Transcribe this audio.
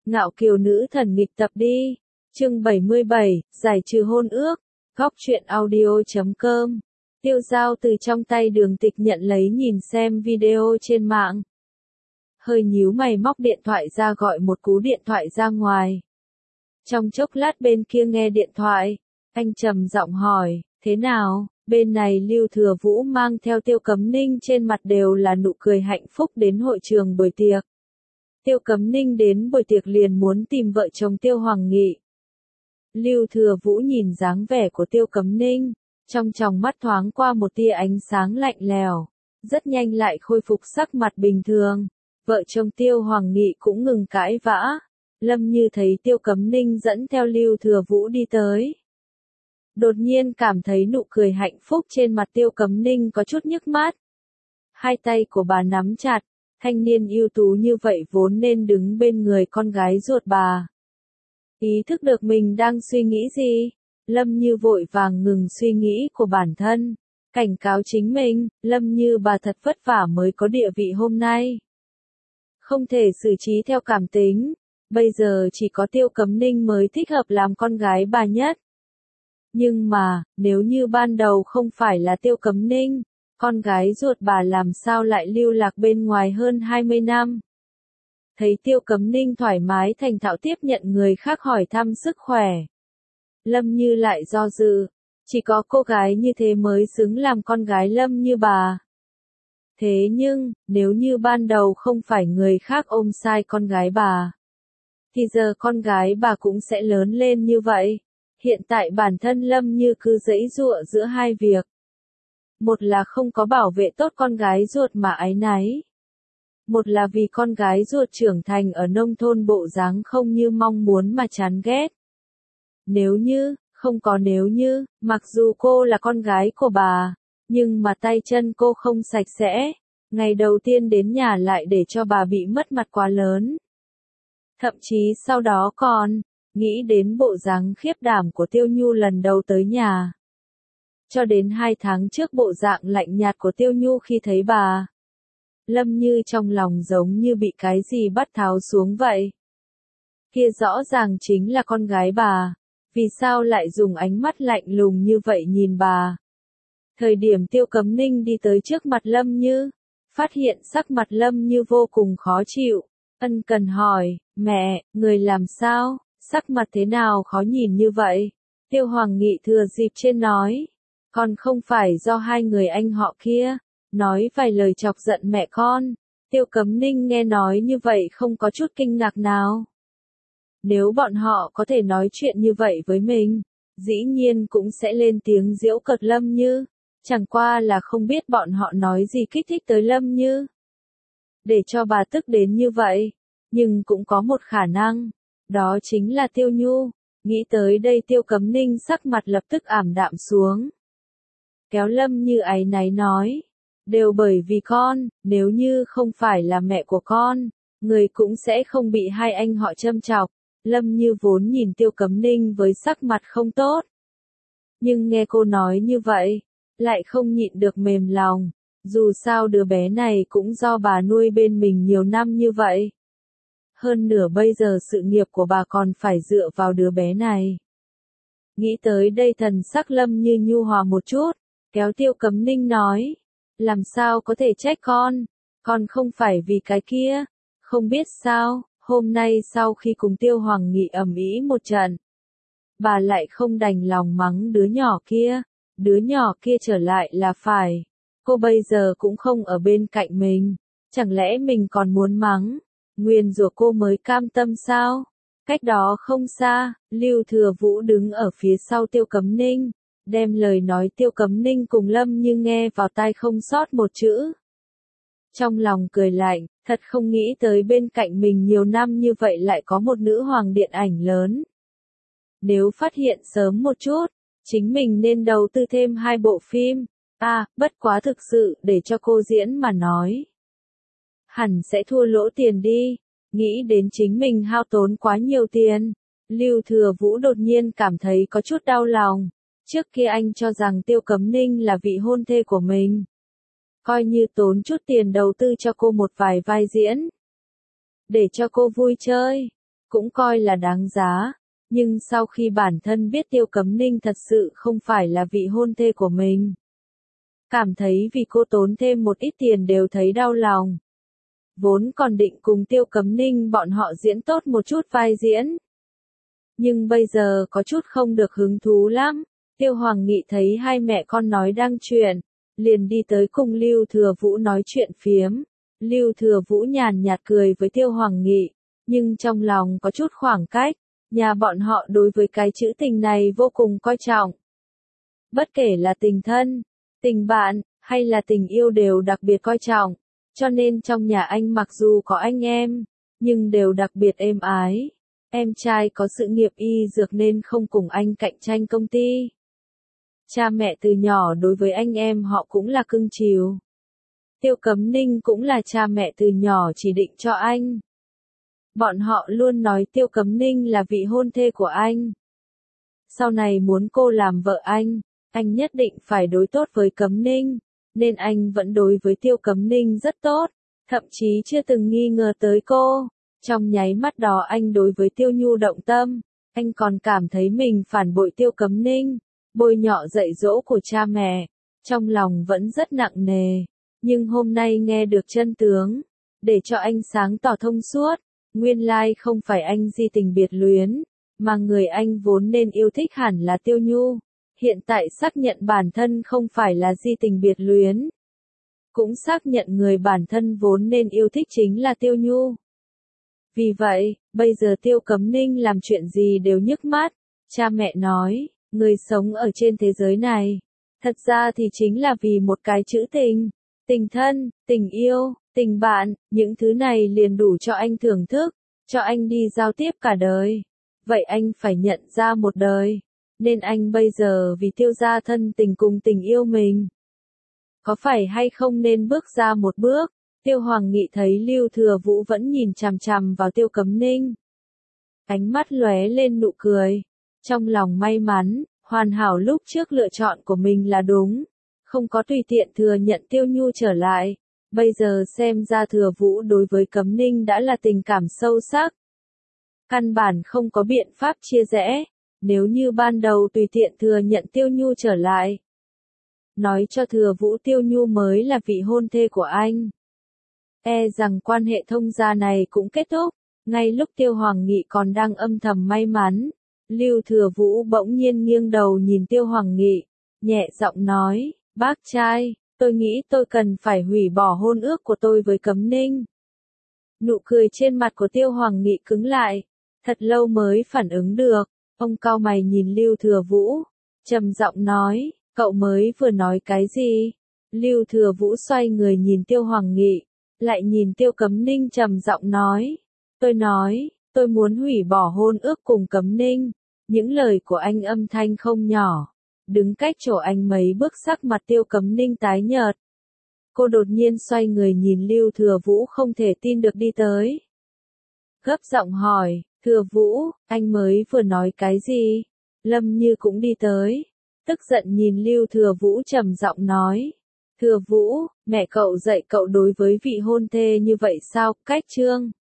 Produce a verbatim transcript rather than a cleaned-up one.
Ngạo kiều nữ thần nghịch tập đi. Chương bảy mươi bảy, giải trừ hôn ước. Góc truyện audio chấm com. Tiêu Dao từ trong tay Đường Tịch nhận lấy nhìn xem video trên mạng. Hơi nhíu mày móc điện thoại ra gọi một cú điện thoại ra ngoài. Trong chốc lát bên kia nghe điện thoại, anh trầm giọng hỏi, thế nào? Bên này Lưu Thừa Vũ mang theo Tiêu Cấm Ninh trên mặt đều là nụ cười hạnh phúc đến hội trường buổi tiệc. Tiêu Cấm Ninh đến buổi tiệc liền muốn tìm vợ chồng Tiêu Hoàng Nghị. Lưu Thừa Vũ nhìn dáng vẻ của Tiêu Cấm Ninh, trong tròng mắt thoáng qua một tia ánh sáng lạnh lèo, rất nhanh lại khôi phục sắc mặt bình thường. Vợ chồng Tiêu Hoàng Nghị cũng ngừng cãi vã. Lâm Như thấy Tiêu Cấm Ninh dẫn theo Lưu Thừa Vũ đi tới. Đột nhiên cảm thấy nụ cười hạnh phúc trên mặt Tiêu Cấm Ninh có chút nhức mắt. Hai tay của bà nắm chặt, thanh niên ưu tú như vậy vốn nên đứng bên người con gái ruột bà. Ý thức được mình đang suy nghĩ gì, Lâm Như vội vàng ngừng suy nghĩ của bản thân, cảnh cáo chính mình, Lâm Như bà thật vất vả mới có địa vị hôm nay. Không thể xử trí theo cảm tính, bây giờ chỉ có Tiêu Cấm Ninh mới thích hợp làm con gái bà nhất. Nhưng mà, nếu như ban đầu không phải là Tiêu Cấm Ninh, con gái ruột bà làm sao lại lưu lạc bên ngoài hơn hai mươi năm. Thấy Tiêu Cấm Ninh thoải mái thành thạo tiếp nhận người khác hỏi thăm sức khỏe. Lâm Như lại do dự, chỉ có cô gái như thế mới xứng làm con gái Lâm Như bà. Thế nhưng, nếu như ban đầu không phải người khác ôm sai con gái bà, thì giờ con gái bà cũng sẽ lớn lên như vậy. Hiện tại bản thân Lâm Như cứ giãy giụa giữa hai việc. Một là không có bảo vệ tốt con gái ruột mà áy náy. Một là vì con gái ruột trưởng thành ở nông thôn bộ dáng không như mong muốn mà chán ghét. Nếu như, không có nếu như, mặc dù cô là con gái của bà, nhưng mà tay chân cô không sạch sẽ, ngày đầu tiên đến nhà lại để cho bà bị mất mặt quá lớn. Thậm chí sau đó còn, nghĩ đến bộ dáng khiếp đảm của Tiêu Nhu lần đầu tới nhà. Cho đến hai tháng trước bộ dạng lạnh nhạt của Tiêu Nhu khi thấy bà. Lâm Như trong lòng giống như bị cái gì bắt tháo xuống vậy. Kia rõ ràng chính là con gái bà, vì sao lại dùng ánh mắt lạnh lùng như vậy nhìn bà. Thời điểm Tiêu Cấm Ninh đi tới trước mặt Lâm Như, phát hiện sắc mặt Lâm Như vô cùng khó chịu, ân cần hỏi, mẹ, người làm sao, sắc mặt thế nào khó nhìn như vậy. Tiêu Hoàng Nghị thừa dịp trên nói, còn không phải do hai người anh họ kia, nói vài lời chọc giận mẹ con. Tiêu Cấm Ninh nghe nói như vậy không có chút kinh ngạc nào. Nếu bọn họ có thể nói chuyện như vậy với mình, dĩ nhiên cũng sẽ lên tiếng giễu cợt Lâm Như, chẳng qua là không biết bọn họ nói gì kích thích tới Lâm Như. Để cho bà tức đến như vậy, nhưng cũng có một khả năng, đó chính là Tiêu Nhu. Nghĩ tới đây Tiêu Cấm Ninh sắc mặt lập tức ảm đạm xuống. Kéo Lâm Như áy náy nói, đều bởi vì con, nếu như không phải là mẹ của con, người cũng sẽ không bị hai anh họ châm chọc. Lâm Như vốn nhìn Tiêu Cấm Ninh với sắc mặt không tốt. Nhưng nghe cô nói như vậy, lại không nhịn được mềm lòng, dù sao đứa bé này cũng do bà nuôi bên mình nhiều năm như vậy. Hơn nửa bây giờ sự nghiệp của bà còn phải dựa vào đứa bé này. Nghĩ tới đây thần sắc Lâm Như nhu hòa một chút, kéo Tiêu Cấm Ninh nói, làm sao có thể trách con, con không phải vì cái kia, không biết sao, hôm nay sau khi cùng Tiêu Hoàng Nghị ầm ĩ một trận, bà lại không đành lòng mắng đứa nhỏ kia, đứa nhỏ kia trở lại là phải, cô bây giờ cũng không ở bên cạnh mình, chẳng lẽ mình còn muốn mắng, nguyền rủa cô mới cam tâm sao? Cách đó không xa, Lưu Thừa Vũ đứng ở phía sau Tiêu Cấm Ninh, đem lời nói Tiêu Cấm Ninh cùng Lâm Như nghe vào tai không sót một chữ. Trong lòng cười lạnh, thật không nghĩ tới bên cạnh mình nhiều năm như vậy lại có một nữ hoàng điện ảnh lớn. Nếu phát hiện sớm một chút, chính mình nên đầu tư thêm hai bộ phim. À, bất quá thực sự để cho cô diễn mà nói. Hẳn sẽ thua lỗ tiền đi, nghĩ đến chính mình hao tốn quá nhiều tiền. Lưu Thừa Vũ đột nhiên cảm thấy có chút đau lòng. Trước kia anh cho rằng Tiêu Cấm Ninh là vị hôn thê của mình. Coi như tốn chút tiền đầu tư cho cô một vài vai diễn. Để cho cô vui chơi. cũng coi là đáng giá. Nhưng sau khi bản thân biết Tiêu Cẩm Ninh thật sự không phải là vị hôn thê của mình, cảm thấy vì cô tốn thêm một ít tiền đều thấy đau lòng. Vốn còn định cùng Tiêu Cẩm Ninh bọn họ diễn tốt một chút vai diễn. Nhưng bây giờ có chút không được hứng thú lắm. Tiêu Hoàng Nghị thấy hai mẹ con nói đang chuyện, liền đi tới cùng Lưu Thừa Vũ nói chuyện phiếm. Lưu Thừa Vũ nhàn nhạt cười với Tiêu Hoàng Nghị, nhưng trong lòng có chút khoảng cách. Nhà bọn họ đối với cái chữ tình này vô cùng coi trọng. Bất kể là tình thân, tình bạn, hay là tình yêu đều đặc biệt coi trọng. Cho nên trong nhà anh mặc dù có anh em, nhưng đều đặc biệt êm ái. Em trai có sự nghiệp y dược nên không cùng anh cạnh tranh công ty. Cha mẹ từ nhỏ đối với anh em họ cũng là cưng chiều. Tiêu Cẩm Ninh cũng là cha mẹ từ nhỏ chỉ định cho anh. Bọn họ luôn nói Tiêu Cẩm Ninh là vị hôn thê của anh. Sau này muốn cô làm vợ anh, anh nhất định phải đối tốt với Cẩm Ninh, nên anh vẫn đối với Tiêu Cẩm Ninh rất tốt, thậm chí chưa từng nghi ngờ tới cô. Trong nháy mắt đó anh đối với Tiêu Nhu động tâm, anh còn cảm thấy mình phản bội Tiêu Cẩm Ninh, bôi nhọ dạy dỗ của cha mẹ, trong lòng vẫn rất nặng nề. Nhưng hôm nay nghe được chân tướng, để cho anh sáng tỏ thông suốt, nguyên lai không phải anh di tình biệt luyến, mà người anh vốn nên yêu thích hẳn là Tiêu Nhu. Hiện tại xác nhận bản thân không phải là di tình biệt luyến, cũng xác nhận người bản thân vốn nên yêu thích chính là Tiêu Nhu. Vì vậy, bây giờ Tiêu Cẩm Ninh làm chuyện gì đều nhức mắt. Cha mẹ nói, người sống ở trên thế giới này, thật ra thì chính là vì một cái chữ tình. Tình thân, tình yêu, tình bạn, những thứ này liền đủ cho anh thưởng thức, cho anh đi giao tiếp cả đời. Vậy anh phải nhận ra một đời. Nên anh bây giờ vì Tiêu gia thân tình cùng tình yêu mình, có phải hay không nên bước ra một bước? Tiêu Hoàng Nghị thấy Lưu Thừa Vũ vẫn nhìn chằm chằm vào Tiêu Cẩm Ninh. Ánh mắt lóe lên nụ cười. Trong lòng may mắn, hoàn hảo lúc trước lựa chọn của mình là đúng. Không có tùy tiện thừa nhận Tiêu Nhu trở lại. Bây giờ xem ra Thừa Vũ đối với Cẩm Ninh đã là tình cảm sâu sắc. Căn bản không có biện pháp chia rẽ. Nếu như ban đầu tùy tiện thừa nhận Tiêu Nhu trở lại, nói cho Thừa Vũ Tiêu Nhu mới là vị hôn thê của anh, e rằng quan hệ thông gia này cũng kết thúc. Ngay lúc Tiêu Hoàng Nghị còn đang âm thầm may mắn, Lưu Thừa Vũ bỗng nhiên nghiêng đầu nhìn Tiêu Hoàng Nghị, nhẹ giọng nói, bác trai, tôi nghĩ tôi cần phải hủy bỏ hôn ước của tôi với Cẩm Ninh. Nụ cười trên mặt của Tiêu Hoàng Nghị cứng lại, thật lâu mới phản ứng được. Ông cau mày nhìn Lưu Thừa Vũ, trầm giọng nói, cậu mới vừa nói cái gì? Lưu Thừa Vũ xoay người nhìn Tiêu Hoàng Nghị, lại nhìn Tiêu Cẩm Ninh trầm giọng nói, tôi nói, tôi muốn hủy bỏ hôn ước cùng Cẩm Ninh. Những lời của anh âm thanh không nhỏ, đứng cách chỗ anh mấy bước sắc mặt Tiêu Cẩm Ninh tái nhợt. Cô đột nhiên xoay người nhìn Lưu Thừa Vũ không thể tin được đi tới. Gấp giọng hỏi, Thừa Vũ, anh mới vừa nói cái gì? Lâm Như cũng đi tới, tức giận nhìn Lưu Thừa Vũ trầm giọng nói, Thừa Vũ, mẹ cậu dạy cậu đối với vị hôn thê như vậy sao? Cách chương